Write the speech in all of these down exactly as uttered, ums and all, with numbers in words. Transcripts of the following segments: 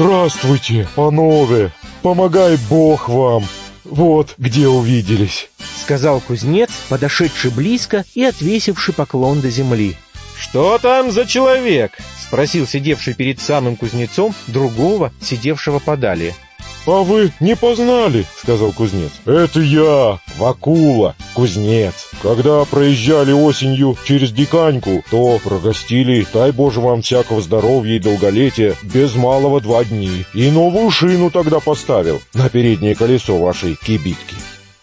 Здравствуйте, панове! Помогай Бог вам! Вот где увиделись, — сказал кузнец, подошедший близко и отвесивший поклон до земли. — Что там за человек? — спросил сидевший перед самым кузнецом другого, сидевшего подалее. — А вы не познали, — сказал кузнец. — Это я, Вакула, кузнец. Когда проезжали осенью через Диканьку, то прогостили, дай Боже вам всякого здоровья и долголетия, без малого два дни. И новую шину тогда поставил на переднее колесо вашей кибитки.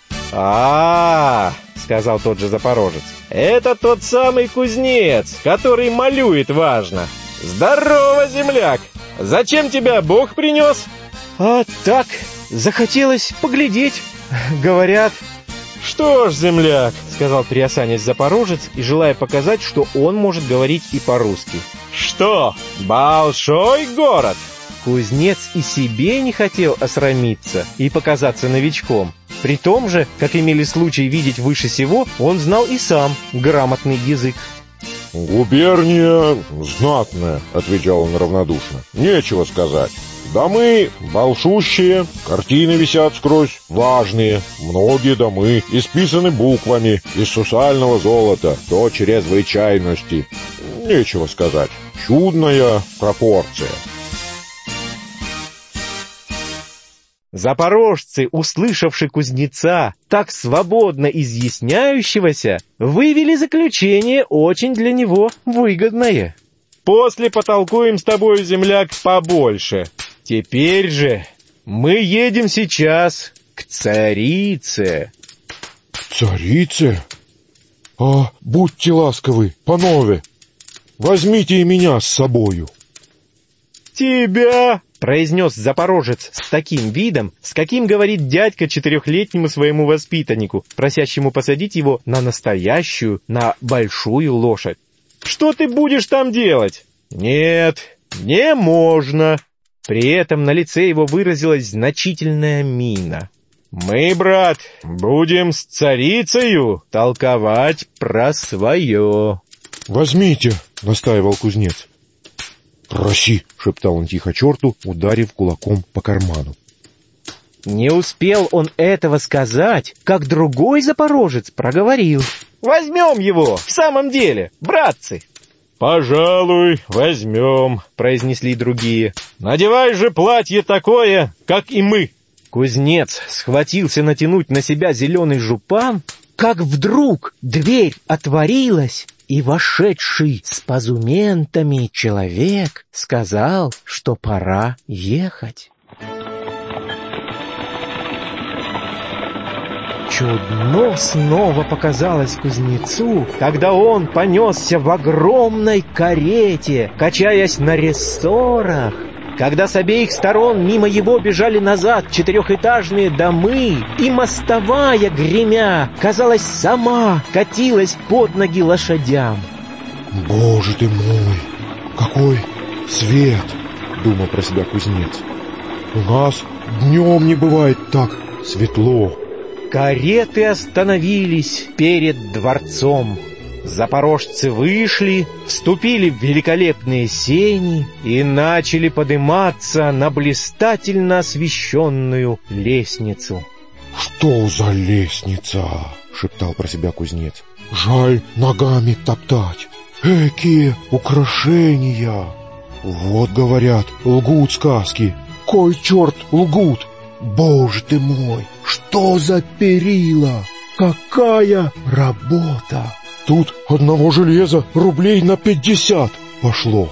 А, -а, -а, сказал тот же запорожец, — это тот самый кузнец, который малюет важно. Здорово, земляк! Зачем тебя Бог принес? А так, захотелось поглядеть, говорят. Что ж, земляк, сказал приосанясь запорожец и желая показать, что он может говорить и по-русски. Что, большой город? Кузнец и себе не хотел осрамиться и показаться новичком. При том же, как имели случай видеть выше сего, он знал и сам грамотный язык. «Губерния знатная», — отвечал он равнодушно. «Нечего сказать. Домы большущие, картины висят скрозь, важные. Многие домы исписаны буквами из сусального золота до чрезвычайности. Нечего сказать. Чудная пропорция». Запорожцы, услышавши кузнеца, так свободно изъясняющегося, вывели заключение очень для него выгодное. «После потолкуем с тобой, земляк, побольше. Теперь же мы едем сейчас к царице». «К царице? А будьте ласковы, панове, возьмите и меня с собою». «Тебя?» — произнес запорожец с таким видом, с каким говорит дядька четырехлетнему своему воспитаннику, просящему посадить его на настоящую, на большую лошадь. «Что ты будешь там делать?» «Нет, не можно». При этом на лице его выразилась значительная мина. «Мы, брат, будем с царицею толковать про свое». «Возьмите», — настаивал кузнец. «Проси», — шептал он тихо черту, ударив кулаком по карману. Не успел он этого сказать, как другой запорожец проговорил. «Возьмем его, в самом деле, братцы!» «Пожалуй, возьмем», — произнесли другие. «Надевай же платье такое, как и мы». Кузнец схватился натянуть на себя зеленый жупан, как вдруг дверь отворилась, и вошедший с позументами человек сказал, что пора ехать. Чудно снова показалось кузнецу, когда он понесся в огромной карете, качаясь на рессорах, когда с обеих сторон мимо его бежали назад четырехэтажные домы, и мостовая, гремя, казалось, сама катилась под ноги лошадям. «Боже ты мой, какой свет!» — думал про себя кузнец. «У нас днем не бывает так светло». Кареты остановились перед дворцом. Запорожцы вышли, вступили в великолепные сени и начали подниматься на блистательно освещенную лестницу. «Что за лестница?» — шептал про себя кузнец. «Жаль ногами топтать. Экие украшения! Вот, говорят, лгут сказки. Кой черт лгут? Боже ты мой, что за перила! Какая работа! Тут одного железа рублей на пятьдесят пошло».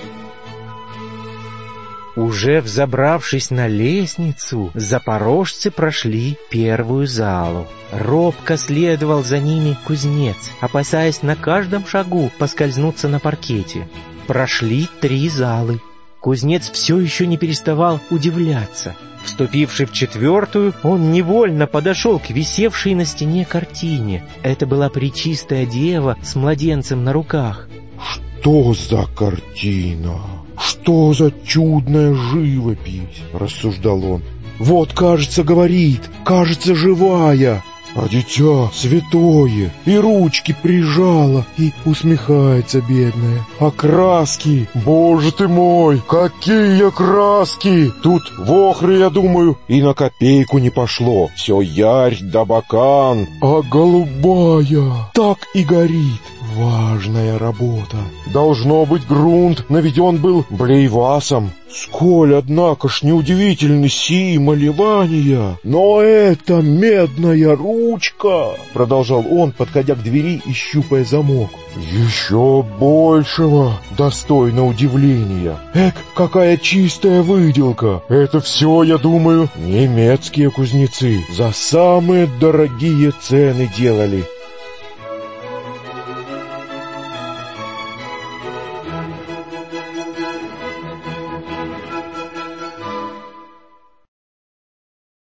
Уже взобравшись на лестницу, запорожцы прошли первую залу. Робко следовал за ними кузнец, опасаясь на каждом шагу поскользнуться на паркете. Прошли три залы. Кузнец все еще не переставал удивляться. Вступивший в четвертую, он невольно подошел к висевшей на стене картине. Это была Пречистая Дева с младенцем на руках. «Что за картина? Что за чудная живопись?» — рассуждал он. «Вот, кажется, говорит, кажется, живая. а дитя святое, и ручки прижала, и усмехается бедная. А краски, боже ты мой, какие краски! Тут в охре, я думаю, и на копейку не пошло, все ярь да бакан, а голубая так и горит. Важная работа. Должно быть, грунт наведен был блейвасом. Сколь, однако ж, неудивительны сии малевания. Но это медная ручка, продолжал он, подходя к двери и щупая замок. Еще большего достойно удивления. Эк, какая чистая выделка. Это все, я думаю, немецкие кузнецы за самые дорогие цены делали.